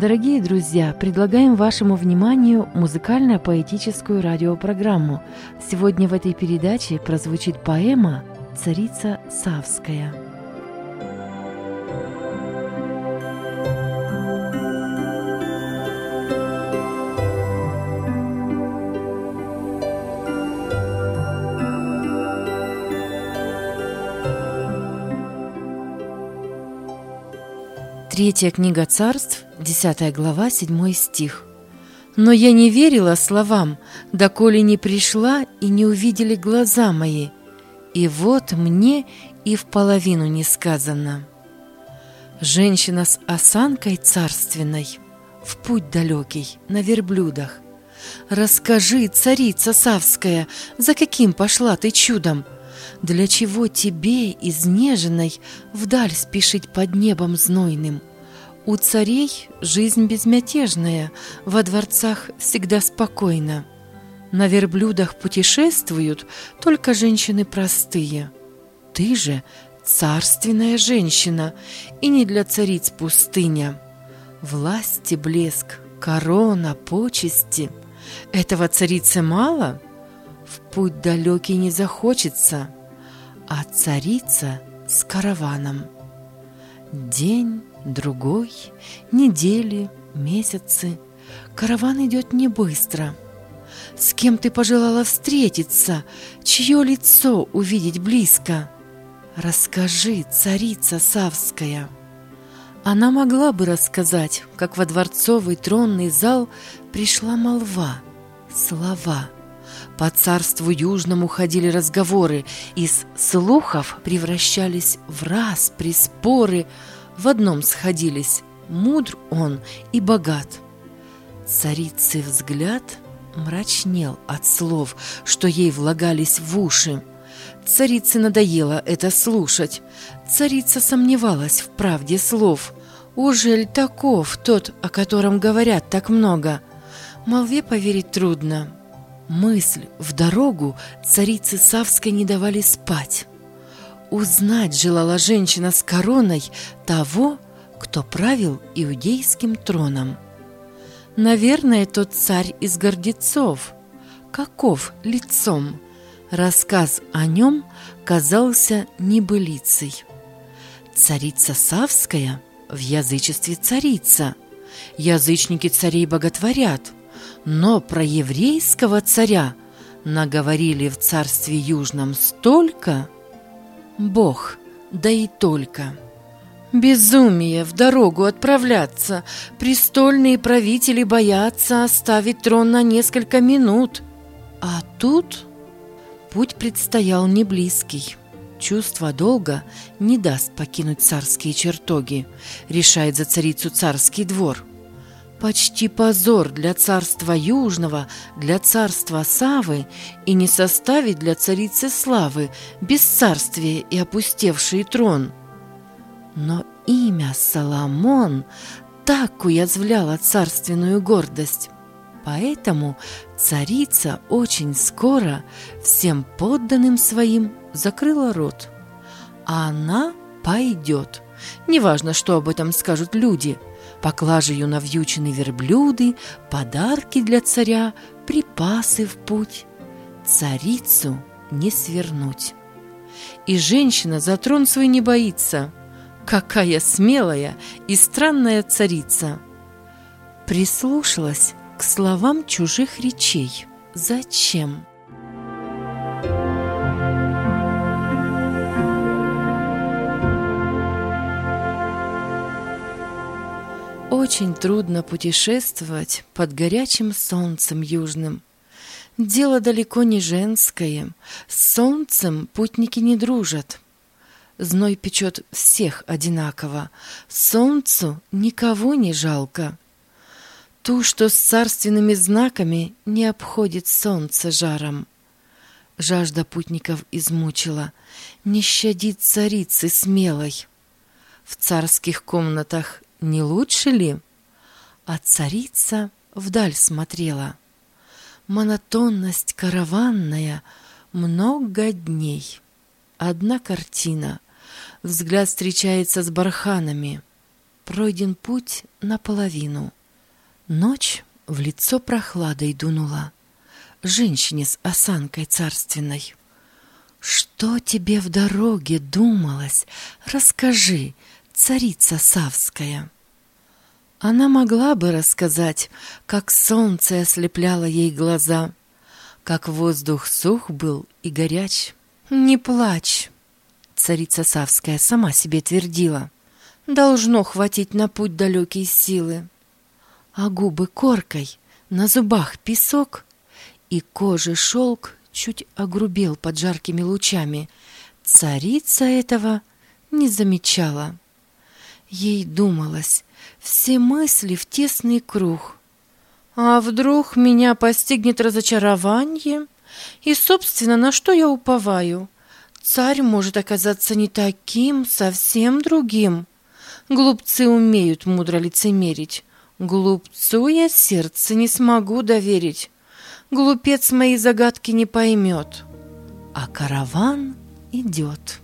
Дорогие друзья, предлагаем вашему вниманию музыкально-поэтическую радиопрограмму. Сегодня в этой передаче прозвучит поэма «Царица Савская». Третья книга Царств, 10 глава, 7 стих. «Но я не верила словам, доколе не пришла и не увидели глаза мои, и вот мне и в половину не сказано». Женщина с осанкой царственной, в путь далекий, на верблюдах. Расскажи, царица Савская, за каким пошла ты чудом? Для чего тебе, изнеженной, вдаль спешить под небом знойным? У царей жизнь безмятежная, во дворцах всегда спокойно. На верблюдах путешествуют только женщины простые. Ты же царственная женщина, и не для цариц пустыня. Власти блеск, корона, почести — этого царице мало? В путь далекий не захочется, а царица с караваном. День, другой, недели, месяцы. Караван идет не быстро. С кем ты пожелала встретиться, чье лицо увидеть близко? Расскажи, царица Савская. Она могла бы рассказать, как во дворцовый тронный зал пришла молва, слова. По царству южному ходили разговоры, из слухов превращались в распри, споры, в одном сходились — мудр он и богат. Царицы взгляд мрачнел от слов, что ей влагались в уши. Царице надоело это слушать. Царица сомневалась в правде слов. Ужель таков тот, о котором говорят так много? Молве поверить трудно. Мысль в дорогу царице Савской не давали спать. Узнать желала женщина с короной того, кто правил иудейским троном. Наверное, тот царь из гордецов. Каков лицом? Рассказ о нем казался небылицей. Царица Савская в язычестве царица. Язычники царей боготворят. Но про еврейского царя наговорили в царстве южном столько, Бог, да и только. Безумие в дорогу отправляться, престольные правители боятся оставить трон на несколько минут. А тут путь предстоял не близкий. Чувство долга не даст покинуть царские чертоги, решает за царицу царский двор. Почти позор для царства южного, для царства Савы, и не составить для царицы славы бесцарствие и опустевший трон. Но имя Соломон так уязвляло царственную гордость. Поэтому царица очень скоро всем подданным своим закрыла рот. А она пойдет. Неважно, что об этом скажут люди. Поклажею навьючены верблюды, подарки для царя, припасы в путь. Царицу не свернуть. И женщина за трон свой не боится. Какая смелая и странная царица! Прислушалась к словам чужих речей. Зачем? Очень трудно путешествовать под горячим солнцем южным. Дело далеко не женское. С солнцем путники не дружат. Зной печет всех одинаково. Солнцу никого не жалко. Ту, что с царственными знаками, не обходит солнце жаром. Жажда путников измучила, не щадит царицы смелой. В царских комнатах не лучше ли? А царица вдаль смотрела. Монотонность караванная, много дней. Одна картина, взгляд встречается с барханами. Пройден путь наполовину. Ночь в лицо прохладой дунула женщине с осанкой царственной. Что тебе в дороге думалось? Расскажи, царица Савская. Она могла бы рассказать, как солнце ослепляло ей глаза, как воздух сух был и горяч. «Не плачь!» Царица Савская сама себе твердила. «Должно хватить на путь далекие силы». А губы коркой, на зубах песок, и кожи шелк чуть огрубел под жаркими лучами. Царица этого не замечала. Ей думалось, все мысли в тесный круг. А вдруг меня постигнет разочарование? И, собственно, на что я уповаю? Царь может оказаться не таким, совсем другим. Глупцы умеют мудро лицемерить. Глупцу я сердце не смогу доверить. Глупец мои загадки не поймет. А караван идет.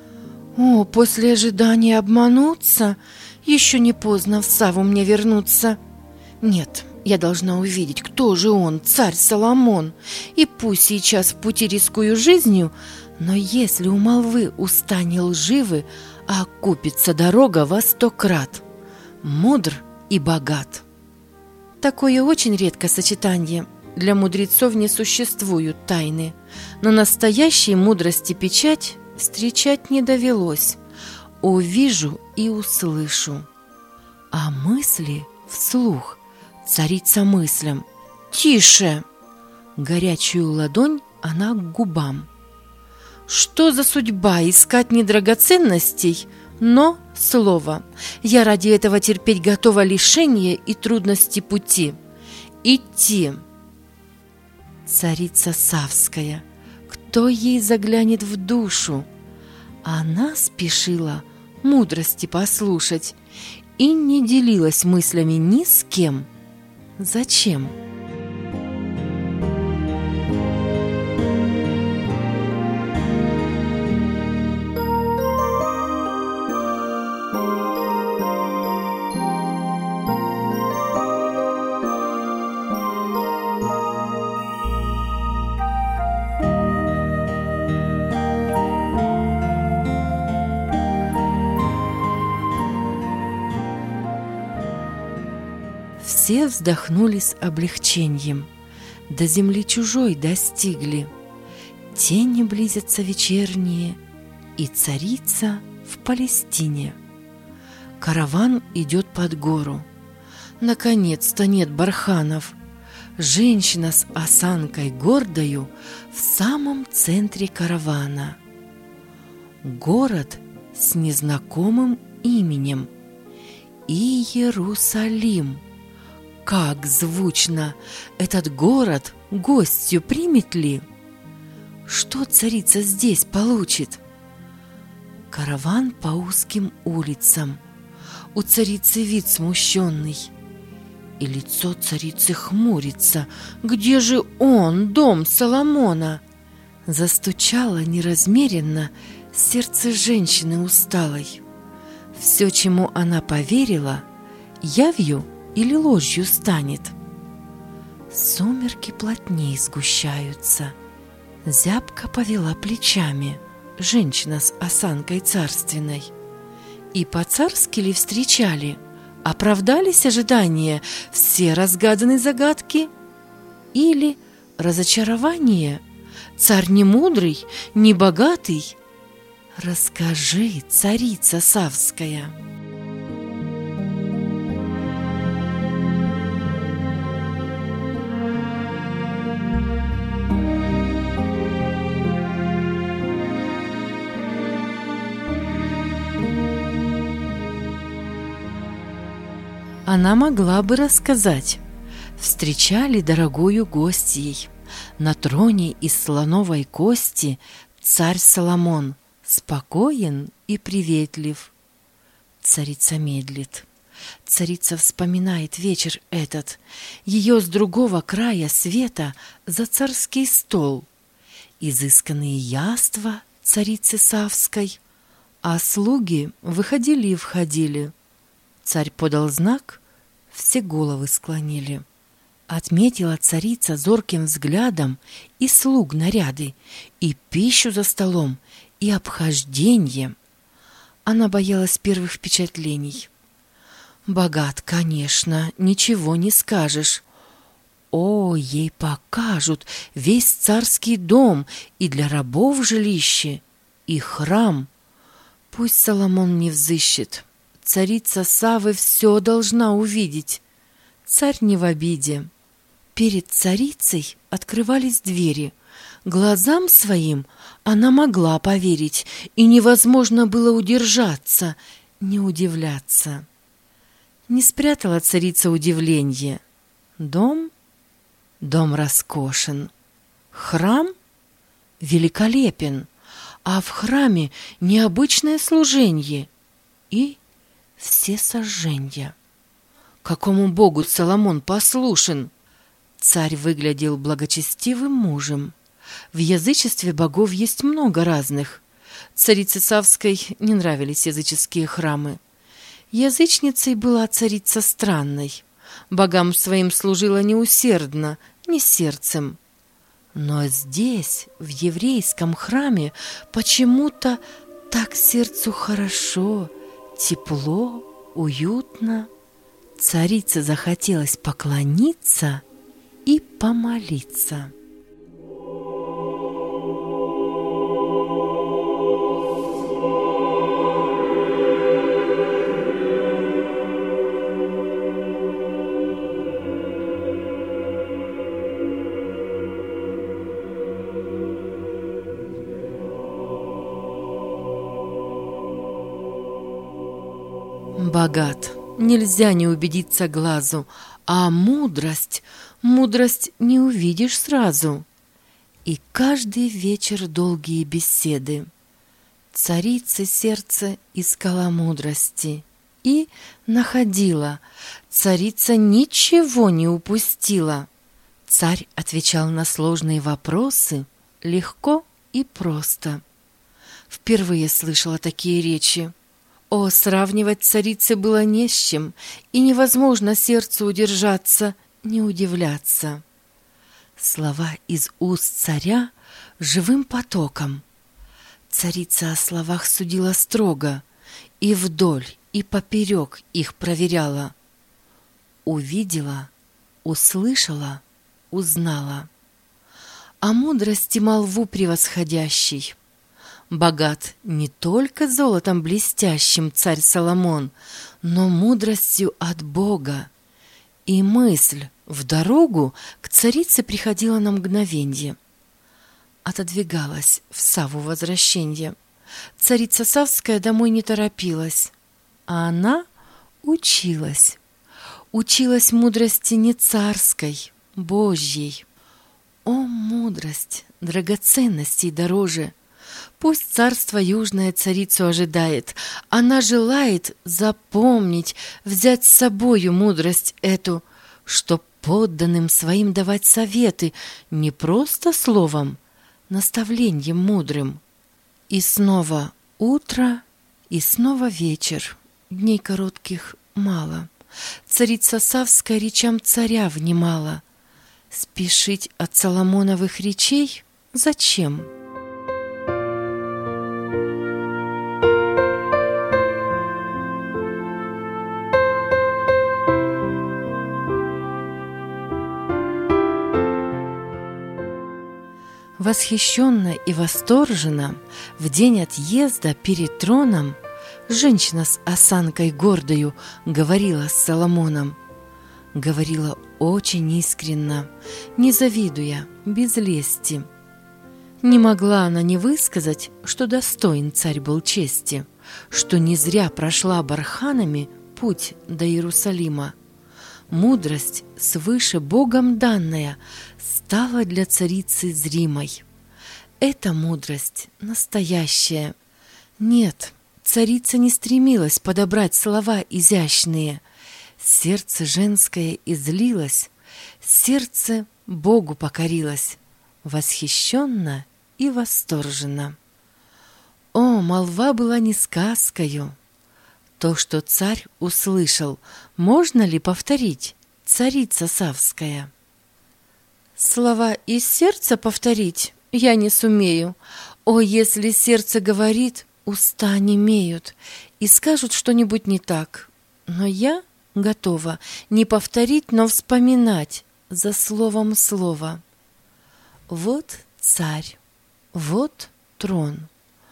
О, после ожидания обмануться, еще не поздно в Саву мне вернуться. Нет, я должна увидеть, кто же он, царь Соломон. И пусть сейчас в пути рискую жизнью, но если у молвы уста не лживы, а окупится дорога во 100 крат. Мудр и богат. Такое очень редко сочетание. Для мудрецов не существуют тайны, но настоящей мудрости печать встречать не довелось. Увижу и услышу. А мысли вслух. Царица мыслям. «Тише!» Горячую ладонь она к губам. Что за судьба искать не драгоценностей, но слово. Я ради этого терпеть готова лишение и трудности пути. Идти. Царица Савская, кто ей заглянет в душу? Она спешила мудрости послушать и не делилась мыслями ни с кем. Зачем? Все вздохнули с облегчением, до земли чужой достигли. Тени близятся вечерние, и царица в Палестине. Караван идет под гору. Наконец-то нет барханов. Женщина с осанкой гордою в самом центре каравана. Город с незнакомым именем. Иерусалим. Как звучно! Этот город гостью примет ли? Что царица здесь получит? Караван по узким улицам. У царицы вид смущенный. И лицо царицы хмурится. Где же он, дом Соломона? Застучало неразмеренно сердце женщины усталой. Все, чему она поверила, явью или ложью станет. Сумерки плотней сгущаются. Зябко повела плечами женщина с осанкой царственной. И по-царски ли встречали? Оправдались ожидания все разгаданные загадки? Или разочарование? Царь не мудрый, не богатый? Расскажи, царица Савская. Она могла бы рассказать. Встречали дорогую гостьей. На троне из слоновой кости царь Соломон, спокоен и приветлив. Царица медлит. Царица вспоминает вечер этот. Ее с другого края света за царский стол. Изысканные яства царицы Савской, а слуги выходили и входили. Царь подал знак, все головы склонили. Отметила царица зорким взглядом и слуг наряды, и пищу за столом, и обхожденье. Она боялась первых впечатлений. Богат, конечно, ничего не скажешь. О, ей покажут весь царский дом, и для рабов жилище, и храм. Пусть Соломон не взыщет. Царица Саввы все должна увидеть. Царь не в обиде. Перед царицей открывались двери. Глазам своим она могла поверить, и невозможно было удержаться, не удивляться. Не спрятала царица удивление. Дом роскошен, храм великолепен, а в храме необычное служенье и все сожженья. Какому богу Соломон послушен? Царь выглядел благочестивым мужем. В язычестве богов есть много разных. Царице Савской не нравились языческие храмы. Язычницей была царица странной. Богам своим служила неусердно, не сердцем. Но здесь, в еврейском храме, почему-то так сердцу хорошо, тепло, уютно. Царице захотелось поклониться и помолиться. Богат, нельзя не убедиться глазу, а мудрость не увидишь сразу. И каждый вечер долгие беседы. Царица сердце искала мудрости и находила. Царица ничего не упустила. Царь отвечал на сложные вопросы легко и просто. Впервые слышала такие речи. О, сравнивать царице было не с чем, и невозможно сердцу удержаться, не удивляться. Слова из уст царя живым потоком. Царица о словах судила строго, и вдоль, и поперек их проверяла. Увидела, услышала, узнала. О мудрости молву превосходящей. Богат не только золотом блестящим царь Соломон, но мудростью от Бога. И мысль в дорогу к царице приходила на мгновенье. Отодвигалась в Савву возвращенье. Царица Савская домой не торопилась, а она училась. Училась мудрости не царской, Божьей. О, мудрость, драгоценностей дороже! Пусть царство южное царицу ожидает. Она желает запомнить, взять с собою мудрость эту, чтоб подданным своим давать советы не просто словом, наставлением мудрым. И снова утро, и снова вечер. Дней коротких мало. Царица Савская речам царя внимала. Спешить от Соломоновых речей зачем? Восхищенно и восторженно в день отъезда перед троном женщина с осанкой гордою говорила с Соломоном. Говорила очень искренно, не завидуя, без лести. Не могла она не высказать, что достоин царь был чести, что не зря прошла барханами путь до Иерусалима. Мудрость, свыше Богом данная, стала для царицы зримой. Эта мудрость настоящая. Нет, царица не стремилась подобрать слова изящные. Сердце женское излилось, сердце Богу покорилось, восхищенно и восторженно. О, молва была не сказкою. То, что царь услышал, можно ли повторить, царица Савская? Слова из сердца повторить я не сумею. О, если сердце говорит, уста немеют и скажут что-нибудь не так. Но я готова не повторить, но вспоминать за словом слово. Вот царь, вот трон.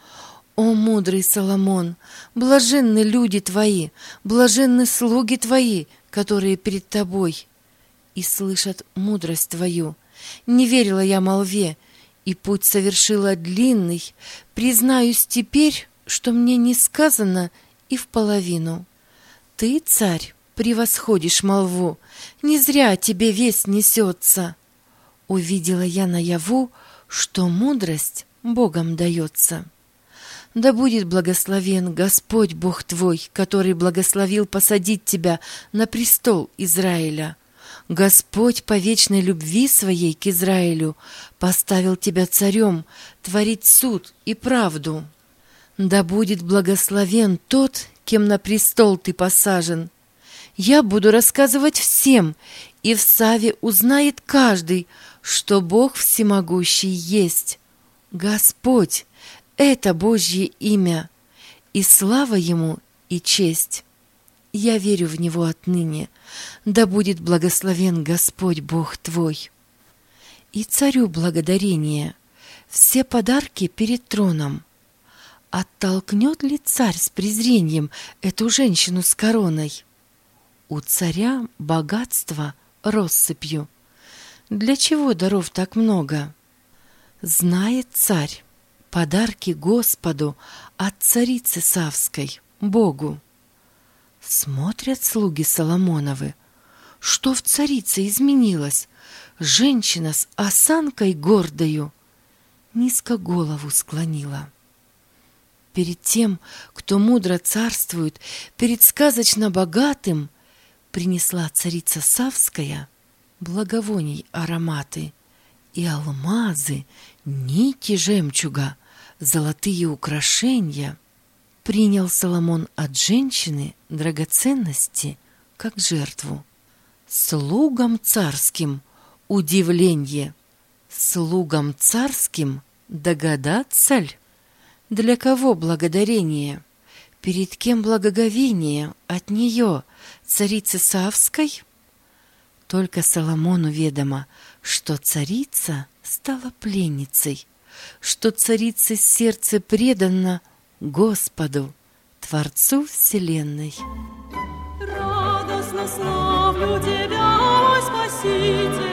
О, мудрый Соломон, блаженны люди твои, блаженны слуги твои, которые перед тобой и слышат мудрость твою. Не верила я молве, и путь совершила длинный. Признаюсь теперь, что мне не сказано и в половину. Ты, царь, превосходишь молву, не зря тебе весть несется. Увидела я наяву, что мудрость Богом дается. Да будет благословен Господь Бог твой, который благословил посадить тебя на престол Израиля. Господь по вечной любви своей к Израилю поставил тебя царем творить суд и правду. Да будет благословен тот, кем на престол ты посажен. Я буду рассказывать всем, и в Саве узнает каждый, что Бог всемогущий есть. Господь — это Божье имя, и слава Ему, и честь. Я верю в Него отныне, да будет благословен Господь Бог твой. И царю благодарение, все подарки перед троном. Оттолкнет ли царь с презрением эту женщину с короной? У царя богатство россыпью. Для чего даров так много? Знает царь подарки Господу от царицы Савской, Богу. Смотрят слуги Соломоновы, что в царице изменилось. Женщина с осанкой гордою низко голову склонила. Перед тем, кто мудро царствует, перед сказочно богатым, принесла царица Савская благовоний ароматы и алмазы, нити жемчуга, золотые украшения. Принял Соломон от женщины драгоценности, как жертву. Слугам царским удивленье, слугам царским догадаться ль? Для кого благодарение? Перед кем благоговение от нее, царицы Савской? Только Соломону ведомо, что царица стала пленницей, что царице сердце предано Господу, Творцу вселенной. Радостно славлю Тебя, мой Спаситель.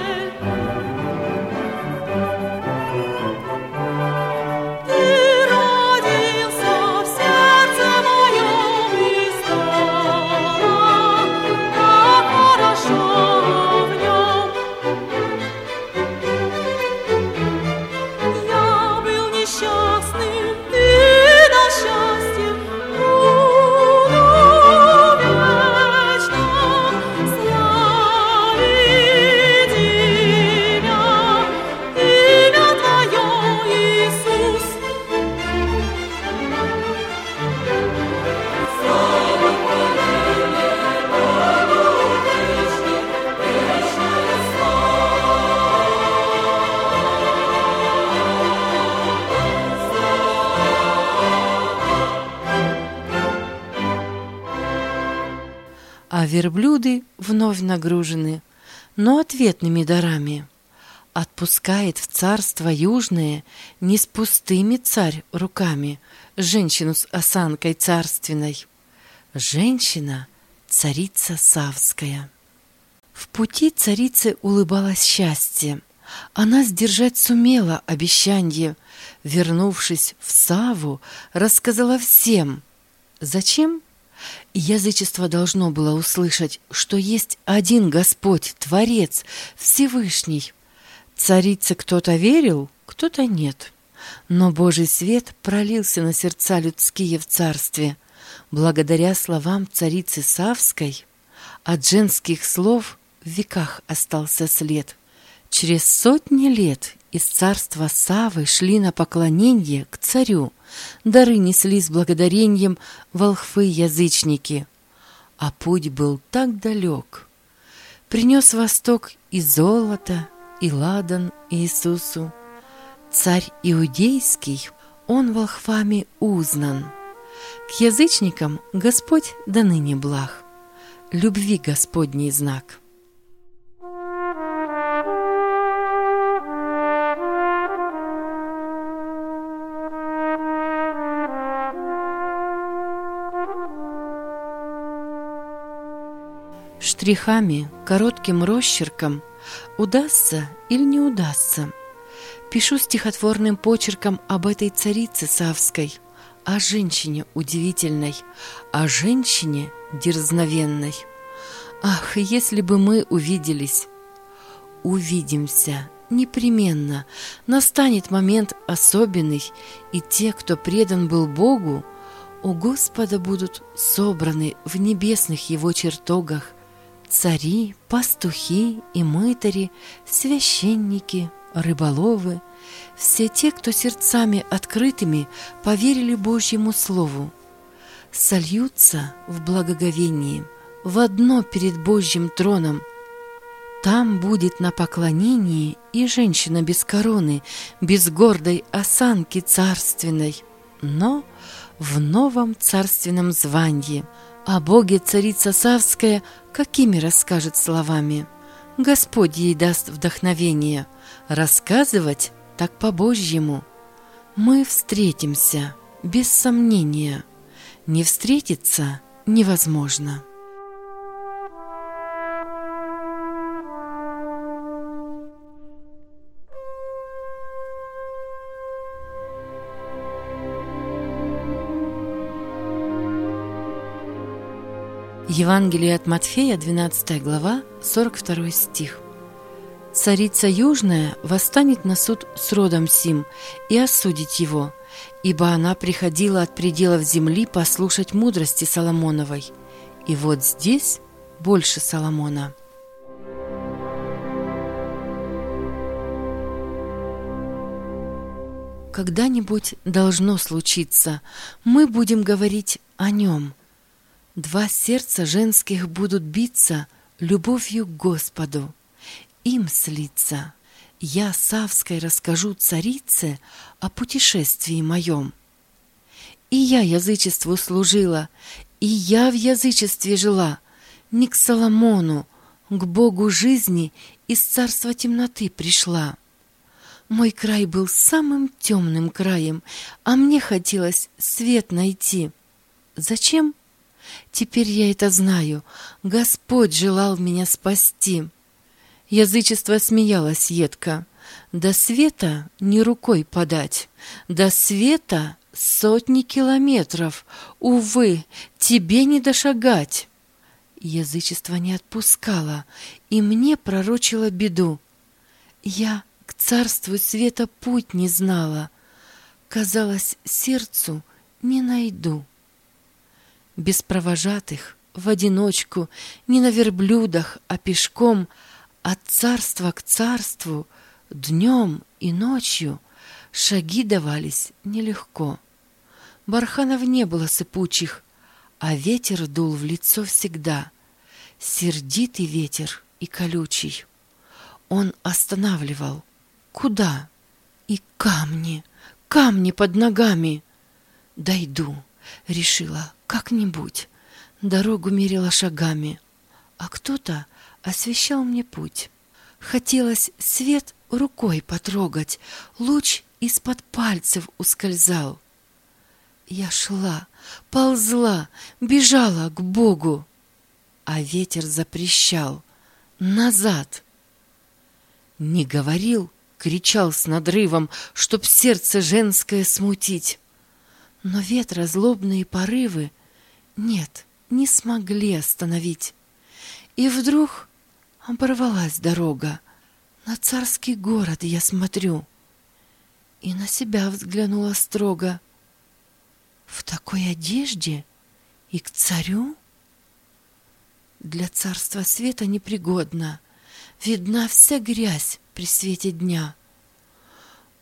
А верблюды вновь нагружены, но ответными дарами. Отпускает в царство южное не с пустыми царь руками женщину с осанкой царственной. Женщина — царица Савская. В пути царице улыбалось счастье. Она сдержать сумела обещанье. Вернувшись в Саву, рассказала всем. Зачем? Язычество должно было услышать, что есть один Господь, Творец, Всевышний. Царице кто-то верил, кто-то нет. Но Божий свет пролился на сердца людские в царстве. Благодаря словам царицы Савской от женских слов в веках остался след. Через сотни лет Из царства Савы шли на поклоненье к царю, дары несли с благодарением волхвы-язычники. А путь был так далек. Принес Восток и золото, и ладан Иисусу. Царь иудейский, он волхвами узнан. К язычникам Господь до ныне благ, любви Господней знак. Штрихами, коротким росчерком удастся или не удастся. Пишу стихотворным почерком об этой царице Савской, о женщине удивительной, о женщине дерзновенной. Ах, если бы мы увиделись! Увидимся непременно, настанет момент особенный, и те, кто предан был Богу, у Господа будут собраны в небесных Его чертогах цари, пастухи и мытари, священники, рыболовы, все те, кто сердцами открытыми поверили Божьему Слову, сольются в благоговении в одно перед Божьим троном. Там будет на поклонении и женщина без короны, без гордой осанки царственной, но в новом царственном звании. О Боге царица Савская какими расскажет словами? Господь ей даст вдохновение рассказывать так по-божьему. Мы встретимся, без сомнения. Не встретиться невозможно. Евангелие от Матфея, 12 глава, 42 стих. «Царица Южная восстанет на суд с родом сим и осудить его, ибо она приходила от пределов земли послушать мудрости Соломоновой. И вот здесь больше Соломона». Когда-нибудь должно случиться, мы будем говорить о нем. Два сердца женских будут биться любовью к Господу. Им слиться. Я Савской расскажу царице о путешествии моем. И я язычеству служила, и я в язычестве жила, не к Соломону, к Богу жизни из царства темноты пришла. Мой край был самым темным краем, а мне хотелось свет найти. Зачем? Теперь я это знаю. Господь желал меня спасти. Язычество смеялось едко. До света не рукой подать. До света сотни километров. Увы, тебе не дошагать. Язычество не отпускало и мне пророчило беду. Я к царству света путь не знала. Казалось, сердцу не найду. Без провожатых, в одиночку, не на верблюдах, а пешком, от царства к царству, днем и ночью, шаги давались нелегко. Барханов не было сыпучих, а ветер дул в лицо всегда, сердитый ветер и колючий. Он останавливал. Куда? И камни, камни под ногами. Дойду. Решила, как-нибудь. Дорогу мерила шагами, а кто-то освещал мне путь. Хотелось свет рукой потрогать, луч из-под пальцев ускользал. Я шла, ползла, бежала к Богу, а ветер запрещал назад. Не говорил, кричал с надрывом, чтоб сердце женское смутить. Но ветра злобные порывы нет, не смогли остановить. И вдруг оборвалась дорога. На царский город я смотрю и на себя взглянула строго. В такой одежде и к царю? Для царства света непригодна, видна вся грязь при свете дня.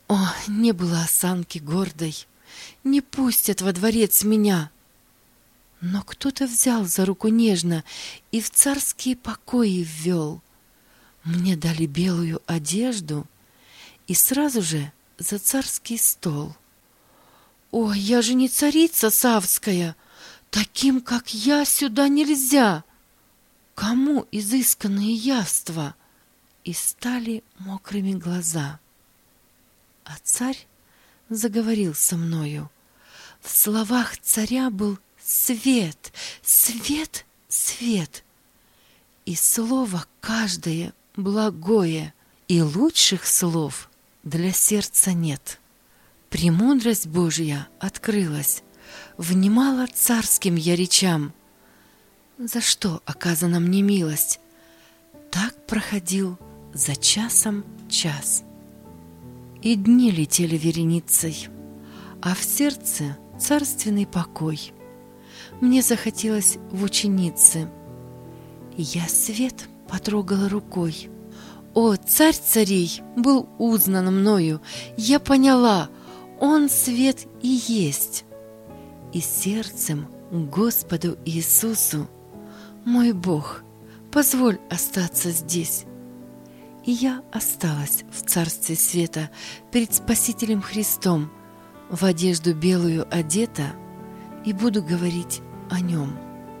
О, не было осанки гордой, не пустят во дворец меня. Но кто-то взял за руку нежно и в царские покои ввел. Мне дали белую одежду и сразу же за царский стол. О, я же не царица Савская, таким, как я, сюда нельзя. Кому изысканные явства? И стали мокрыми глаза. А царь заговорил со мною. В словах царя был свет, свет, свет. И слово каждое благое, и лучших слов для сердца нет. Премудрость Божья открылась, внимала царским я речам. За что оказана мне милость? Так проходил за часом час. И дни летели вереницей, а в сердце царственный покой. Мне захотелось в ученицы. Я свет потрогала рукой. О, царь царей был узнан мною, я поняла, он свет и есть. И сердцем к Господу Иисусу, мой Бог, позволь остаться здесь. И я осталась в царстве света перед Спасителем Христом, в одежду белую одета, и буду говорить о Нем.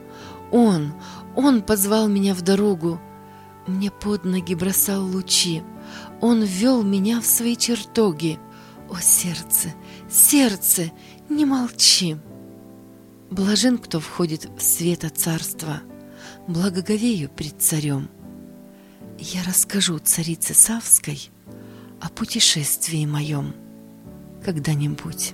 Он позвал меня в дорогу, мне под ноги бросал лучи, Он ввел меня в свои чертоги. О, сердце, сердце, не молчи! Блажен, кто входит в свето царства, благоговею пред царем. Я расскажу царице Савской о путешествии моем когда-нибудь.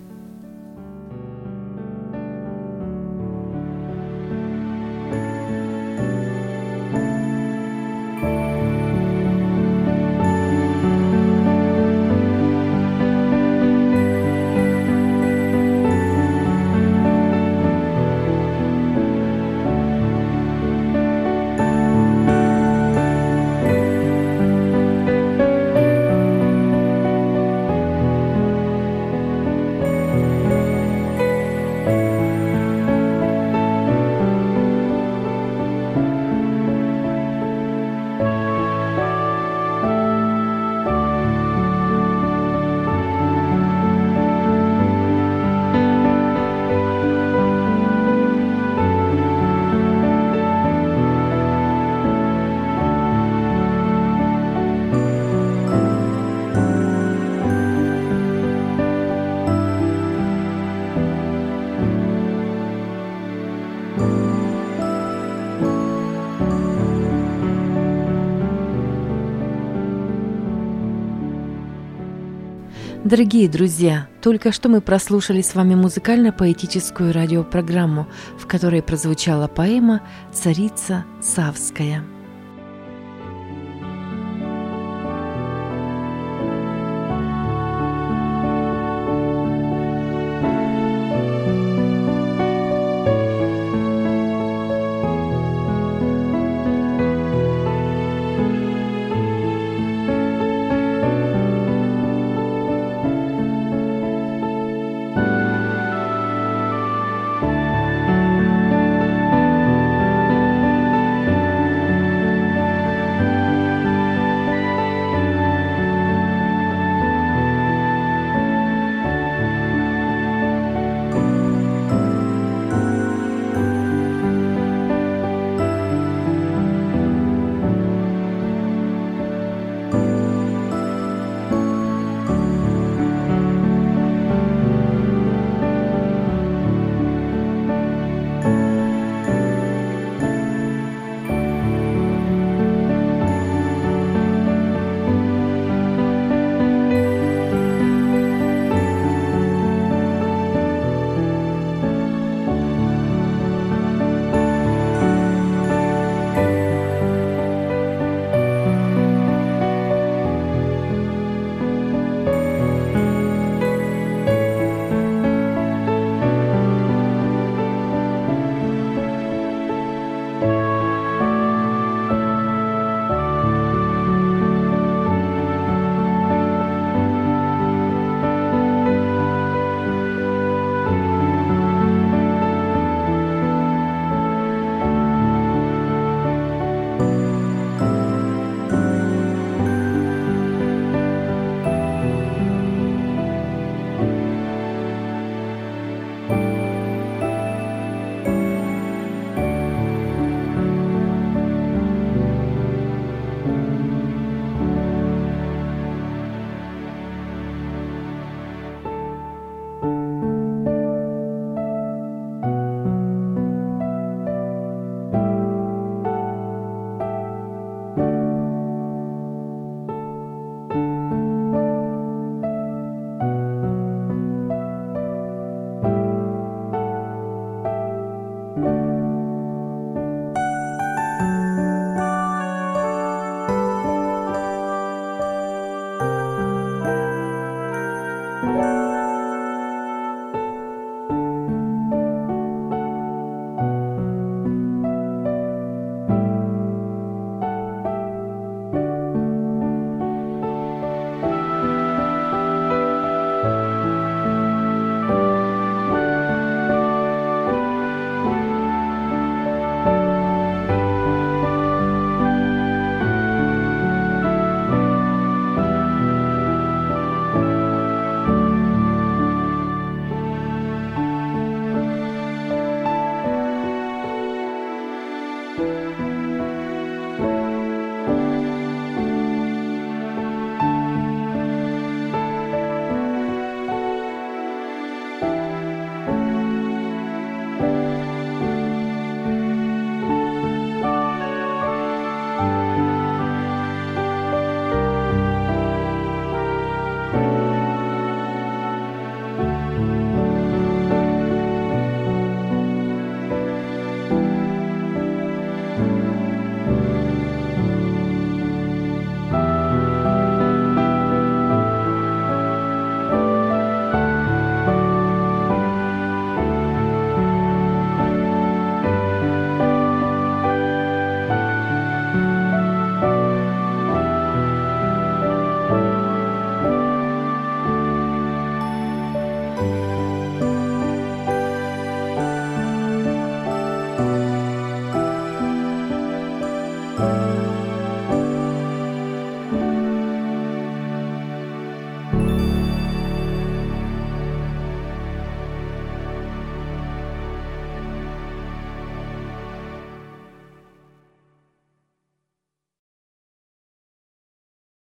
Дорогие друзья, только что мы прослушали с вами музыкально-поэтическую радиопрограмму, в которой прозвучала поэма «Царица Савская».